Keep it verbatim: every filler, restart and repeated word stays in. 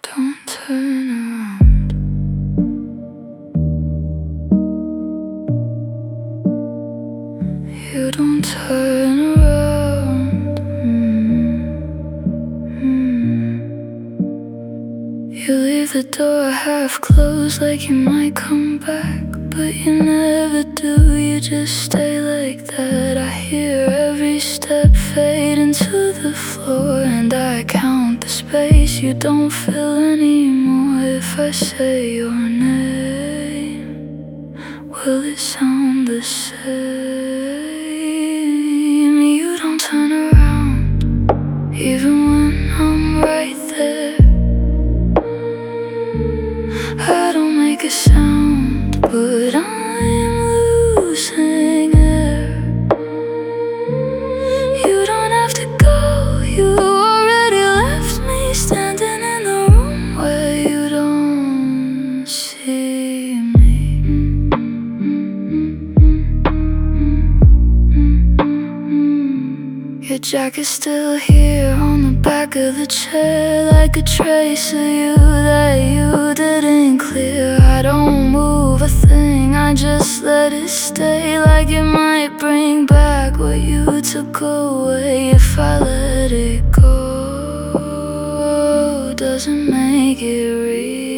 Don't turn around. You don't turn around. mm-hmm. You leave the door half closed like you might come back, but you never do, you just stay like that. I hear every step fade into the floor, and I count the space you don't fill anymore. If I say your name, will it sound the same? You don't turn around, even when I'm right there. I don't make a sound, but I'm losing air. You don't have to go, you already left me standing in the room where you don't see me. Your jacket's still here on the back of the chair, like a trace of you that you didn't clear. I don't move a thing, I just let it stay, like it might bring back what you took away. If I let it go, doesn't make it real.